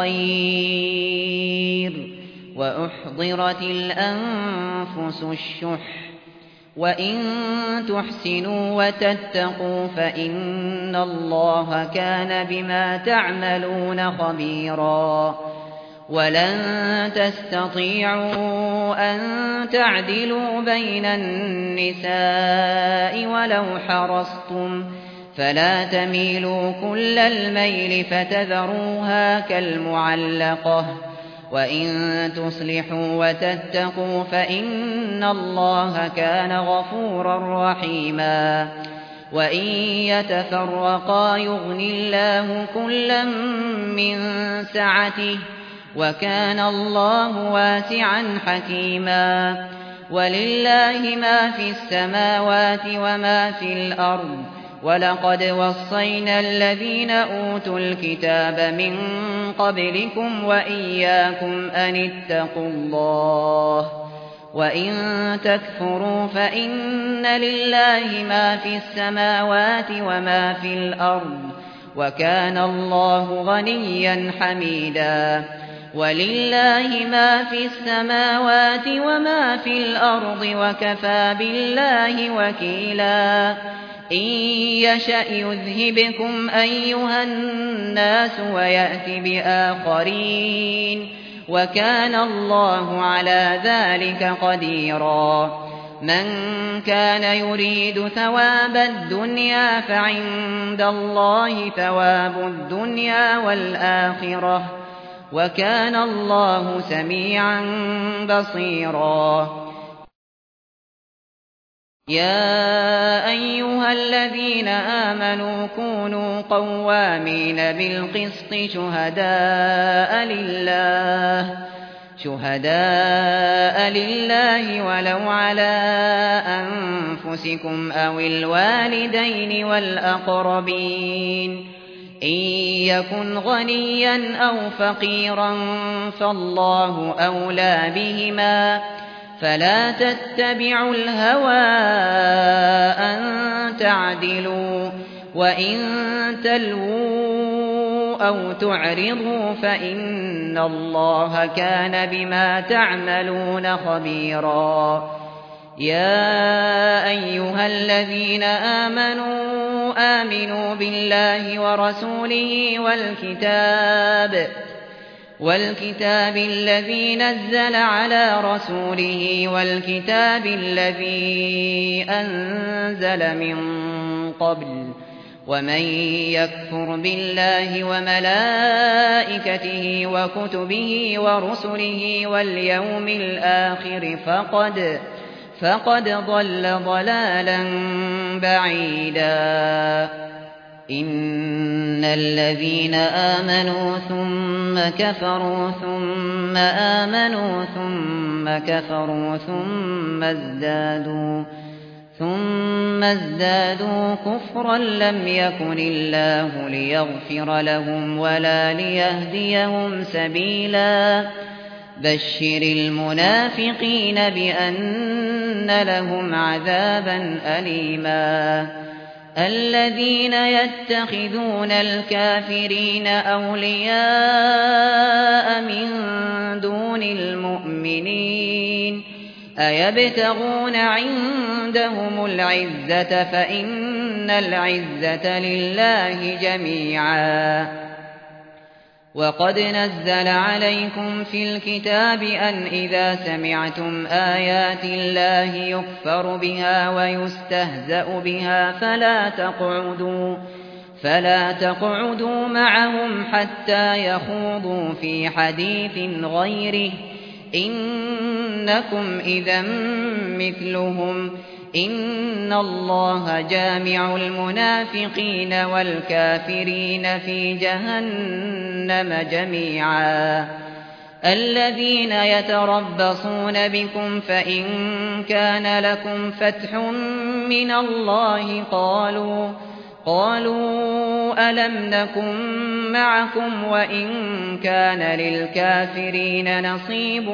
خير وأحضرت الأنفس الشح وإن تحسنوا وتتقوا فإن الله كان بما تعملون خبيرا ولن تستطيعوا أن تعدلوا بين النساء ولو حرصتم فلا تميلوا كل الميل فتذروها كالمعلقة وإن تصلحوا وتتقوا فإن الله كان غفورا رحيما وإن يتفرقا يغن الله كلا من سعته وكان الله واسعا حكيما ولله ما في السماوات وما في الأرض ولقد وصينا الذين أوتوا الكتاب من قبلكم وإياكم أن اتقوا الله وإن تكفروا فإن لله ما في السماوات وما في الأرض وكان الله غنيا حميدا ولله ما في السماوات وما في الأرض وكفى بالله وكيلا إن يشأ يذهبكم أيها الناس ويأت بآخرين وكان الله على ذلك قديرا من كان يريد ثواب الدنيا فعند الله ثواب الدنيا والآخرة وكان الله سميعا بصيرا يا أيها الذين آمنوا كونوا قوامين بالقسط شهداء لله ولو على أنفسكم أو الوالدين والأقربين إن يكن غنيا أو فقيرا فالله أولى بهما فلا تتبعوا الهوى أن تعدلوا وإن تلووا أو تعرضوا فإن الله كان بما تعملون خبيرا يا أيها الذين آمنوا بالله ورسوله والكتاب الذي نزل على رسوله والكتاب الذي أنزل من قبل ومن يكفر بالله وملائكته وكتبه ورسله واليوم الآخر فقد ضل ضلالا بعيدا إن الذين آمنوا ثم كفروا ثم آمنوا ثم كفروا ثم ازدادوا كفرا لم يكن الله ليغفر لهم ولا ليهديهم سبيلا بشر المنافقين بأن لهم عذابا أليما الذين يتخذون الكافرين أولياء من دون المؤمنين أيبتغون عندهم العزة فإن العزة لله جميعا وقد نزل عليكم في الكتاب أن إذا سمعتم آيات الله يكفر بها ويستهزأ بها فلا تقعدوا معهم حتى يخوضوا في حديث غيره إنكم إذا مثلهم إن الله جامع المنافقين والكافرين في جهنم جميعا الذين يتربصون بكم فإن كان لكم فتح من الله قالوا ألم نكن معكم وإن كان للكافرين نصيب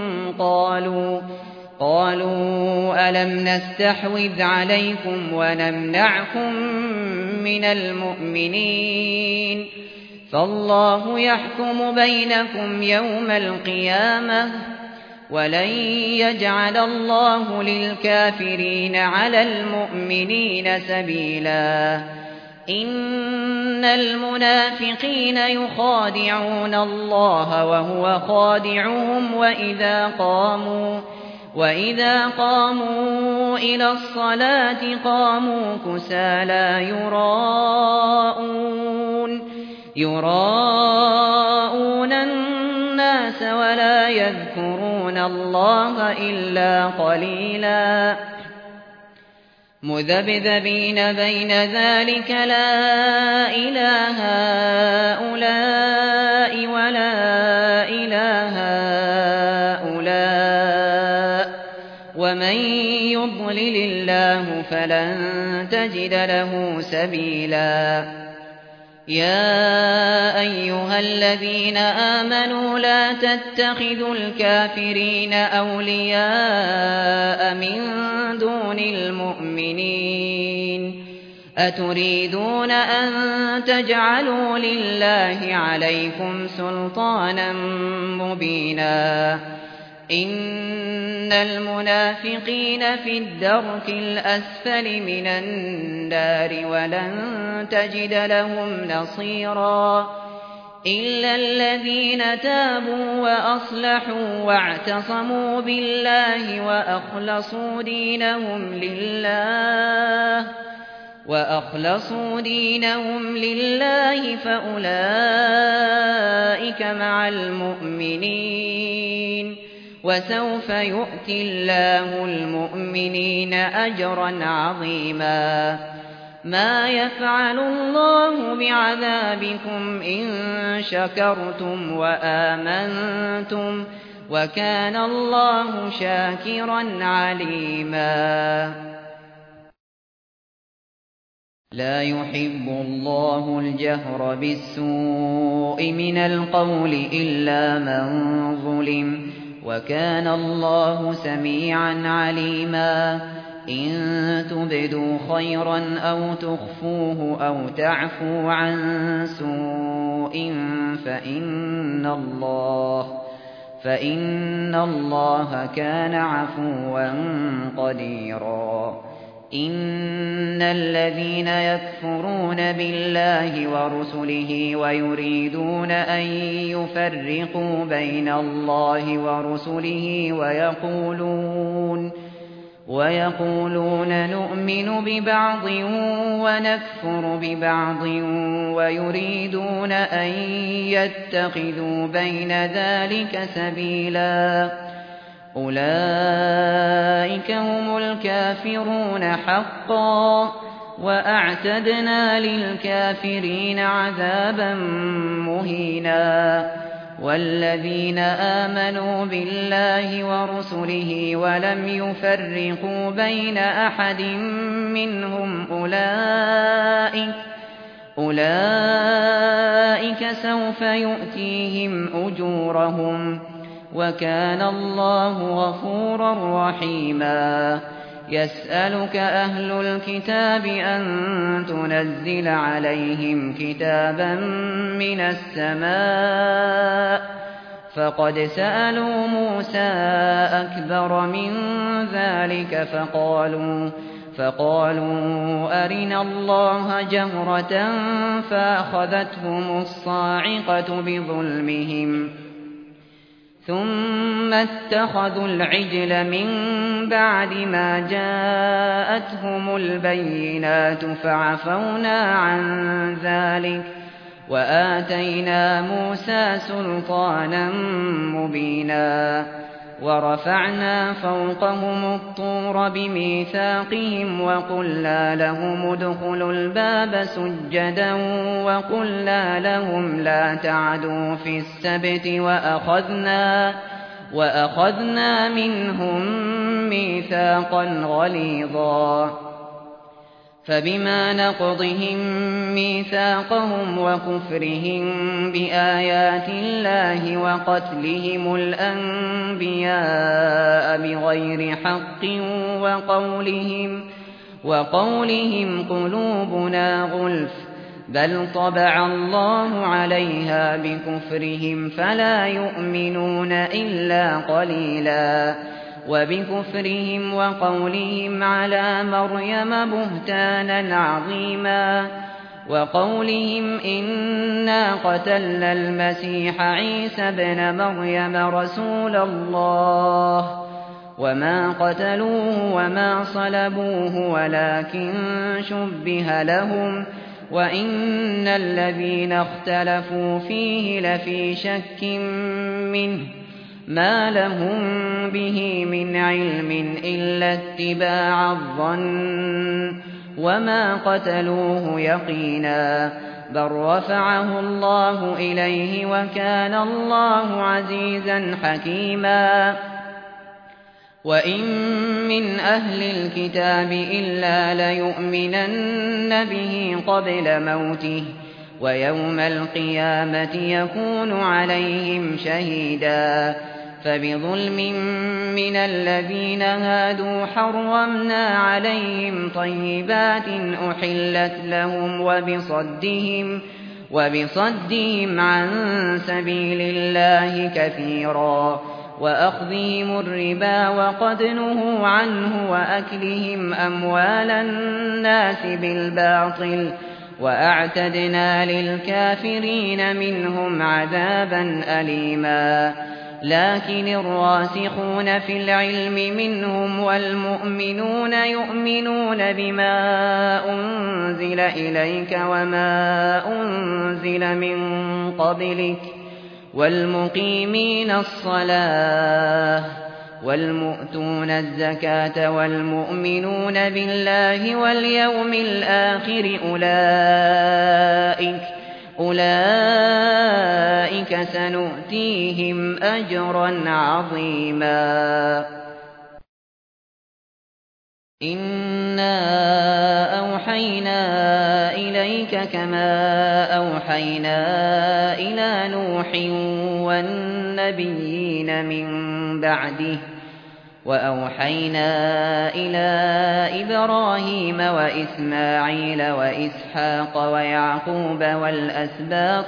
قالوا ألم نستحوذ عليكم ونمنعكم من المؤمنين فالله يحكم بينكم يوم القيامة ولن يجعل الله للكافرين على المؤمنين سبيلا إن المنافقين يخادعون الله وهو خادعهم وإذا قاموا إلى الصلاة قاموا كسالى يراءون الناس ولا يذكرون الله إلا قليلا مذبذبين بين ذلك لا إله هؤلاء ولا إله هؤلاء ومن يضلل الله فلن تجد له سبيلا يا أيها الذين آمنوا لا تتخذوا الكافرين أولياء من دون المؤمنين أتريدون أن تجعلوا لله عليكم سلطانا مبينا إن المنافقين في الدرك الأسفل من النار ولن تجد لهم نصيرا إلا الذين تابوا وأصلحوا واعتصموا بالله وأخلصوا دينهم لله فأولئك مع المؤمنين وسوف يؤتي الله المؤمنين أجرا عظيما ما يفعل الله بعذابكم إن شكرتم وآمنتم وكان الله شاكرا عليما لا يحب الله الجهر بالسوء من القول إلا من ظلم وكان الله سميعا عليما إن تبدوا خيرا أو تخفوه أو تعفوا عن سوء فإن الله كان عفوا قديرا إن الذين يكفرون بالله ورسله ويريدون أن يفرقوا بين الله ورسله ويقولون نؤمن ببعض ونكفر ببعض ويريدون أن يتخذوا بين ذلك سبيلا أولئك هم الكافرون حقا وأعتدنا للكافرين عذابا مهينا والذين آمنوا بالله ورسله ولم يفرقوا بين أحد منهم أولئك سوف يؤتيهم أجورهم وكان الله غفورا رحيما يسألك أهل الكتاب أن تنزل عليهم كتابا من السماء فقد سألوا موسى أكبر من ذلك فقالوا أرنا الله جهرة فأخذتهم الصاعقة بظلمهم ثم اتخذوا العجل من بعد ما جاءتهم البينات فعفونا عن ذلك وآتينا موسى سلطانا مبينا ورفعنا فوقهم الطور بميثاقهم وقلنا لهم ادخلوا الباب سجدا وقلنا لهم لا تعدوا في السبت وأخذنا منهم ميثاقا غليظا فبما نقضهم ميثاقهم وكفرهم بآيات الله وقتلهم الأنبياء بغير حق وقولهم قلوبنا غلف بل طبع الله عليها بكفرهم فلا يؤمنون إلا قليلا وبكفرهم وقولهم على مريم بهتانا عظيما وقولهم إنا قتلنا المسيح عيسى ابن مريم رسول الله وما قتلوه وما صلبوه ولكن شبه لهم وإن الذين اختلفوا فيه لفي شك منه ما لهم به من علم إلا اتباع الظن وما قتلوه يقينا بل رفعه الله إليه وكان الله عزيزا حكيما وإن من أهل الكتاب إلا ليؤمنن به قبل موته ويوم القيامة يكون عليهم شهيدا فبظلم من الذين هادوا حرمنا عليهم طيبات أحلت لهم وبصدهم عن سبيل الله كثيرا وأخذهم الربا وقد نهوا عنه وأكلهم أموال الناس بالباطل وأعتدنا للكافرين منهم عذابا أليما لكن الراسخون في العلم منهم والمؤمنون يؤمنون بما أنزل إليك وما أنزل من قبلك والمقيمين الصلاة والمؤتون الزكاة والمؤمنون بالله واليوم الآخر أولئك سنؤتيهم أجرا عظيما إنا أوحينا إليك كما أوحينا إلى نوح والنبيين من بعده وأوحينا إلى إبراهيم وإسماعيل وإسحاق ويعقوب والأسباط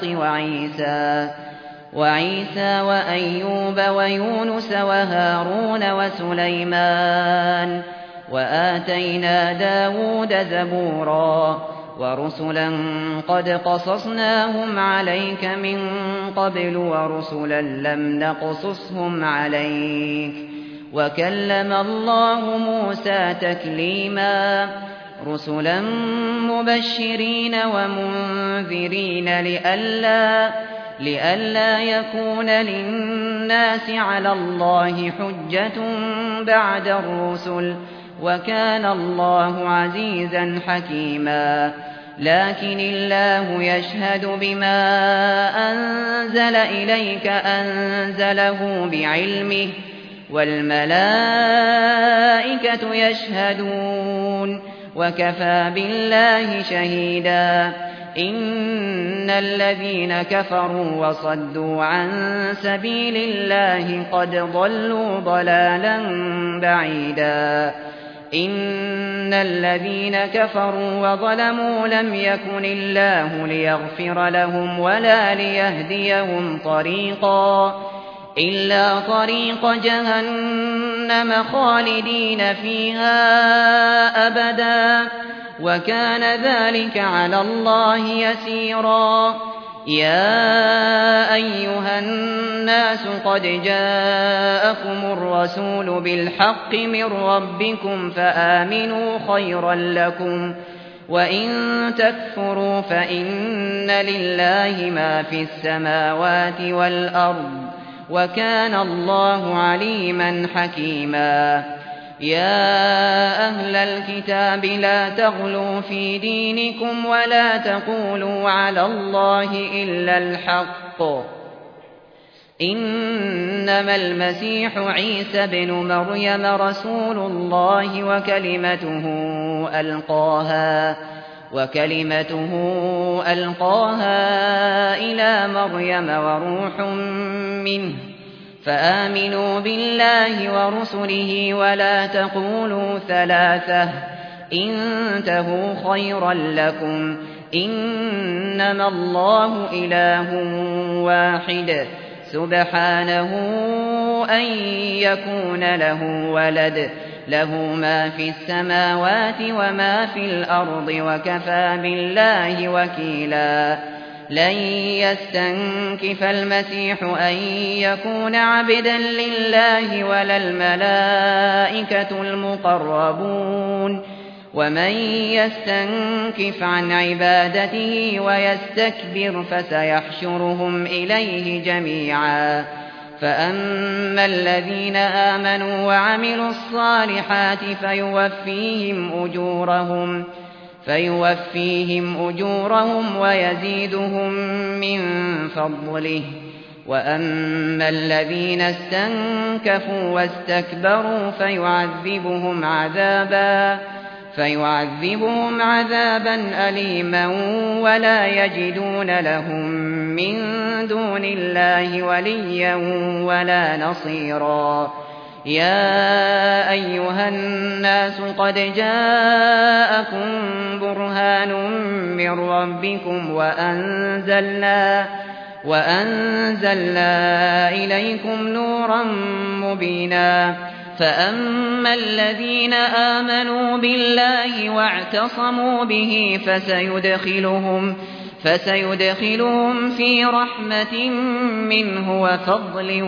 وعيسى وأيوب ويونس وهارون وسليمان وآتينا داود زبورا ورسلا قد قصصناهم عليك من قبل ورسلا لم نقصصهم عليك وكلم الله موسى تكليما رسلا مبشرين ومنذرين لئلا يكون للناس على الله حجة بعد الرسل وكان الله عزيزا حكيما لكن الله يشهد بما أنزل إليك أنزله بعلمه والملائكة يشهدون وكفى بالله شهيدا إن الذين كفروا وصدوا عن سبيل الله قد ضلوا ضلالا بعيدا إن الذين كفروا وظلموا لم يكن الله ليغفر لهم ولا ليهديهم طريقا إلا طريق جهنم خالدين فيها أبدا وكان ذلك على الله يسيرا يا أيها الناس قد جاءكم الرسول بالحق من ربكم فآمنوا خيرا لكم وإن تكفروا فإن لله ما في السماوات والأرض وكان الله عليما حكيما يا أهل الكتاب لا تغلوا في دينكم ولا تقولوا على الله إلا الحق إنما المسيح عيسى بن مريم رسول الله وكلمته ألقاها إلى مريم وروح منه فآمنوا بالله ورسله ولا تقولوا ثلاثة انتهوا خيرا لكم إنما الله إله واحد سبحانه أن يكون له ولد له ما في السماوات وما في الأرض وكفى بالله وكيلا لن يستنكف المسيح أن يكون عبدا لله ولا الملائكة المقربون ومن يستنكف عن عبادته ويستكبر فسيحشرهم إليه جميعا فأما الذين آمنوا وعملوا الصالحات فيوفيهم أجورهم ويزيدهم من فضله وأما الذين استنكفوا واستكبروا فيعذبهم عذابا أليما ولا يجدون لهم من دون الله وليا ولا نصيرا يا أيها الناس قد جاءكم برهان من ربكم وأنزلنا إليكم نورا مبينا فأما الذين آمنوا بالله واعتصموا به فسيدخلهم في رحمة منه وفضل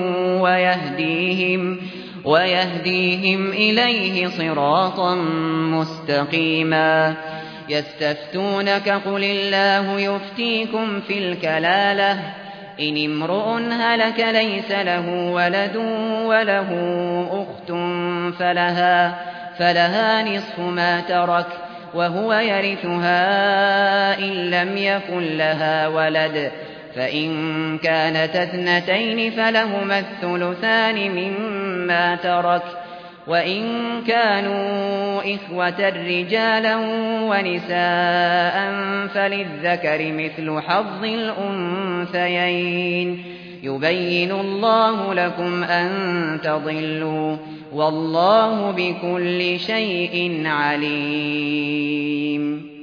ويهديهم إليه صراطا مستقيما يستفتونك قل الله يفتيكم في الكلالة إن امرؤ هلك ليس له ولد وله أخت فلها نصف ما ترك وهو يرثها إن لم يكن لها ولد فإن كانت اثنتين فلهما الثلثان مما ترك وإن كانوا إخوة رجالا ونساء فللذكر مثل حظ الأنثيين يبين الله لكم أن تضلوا والله بكل شيء عليم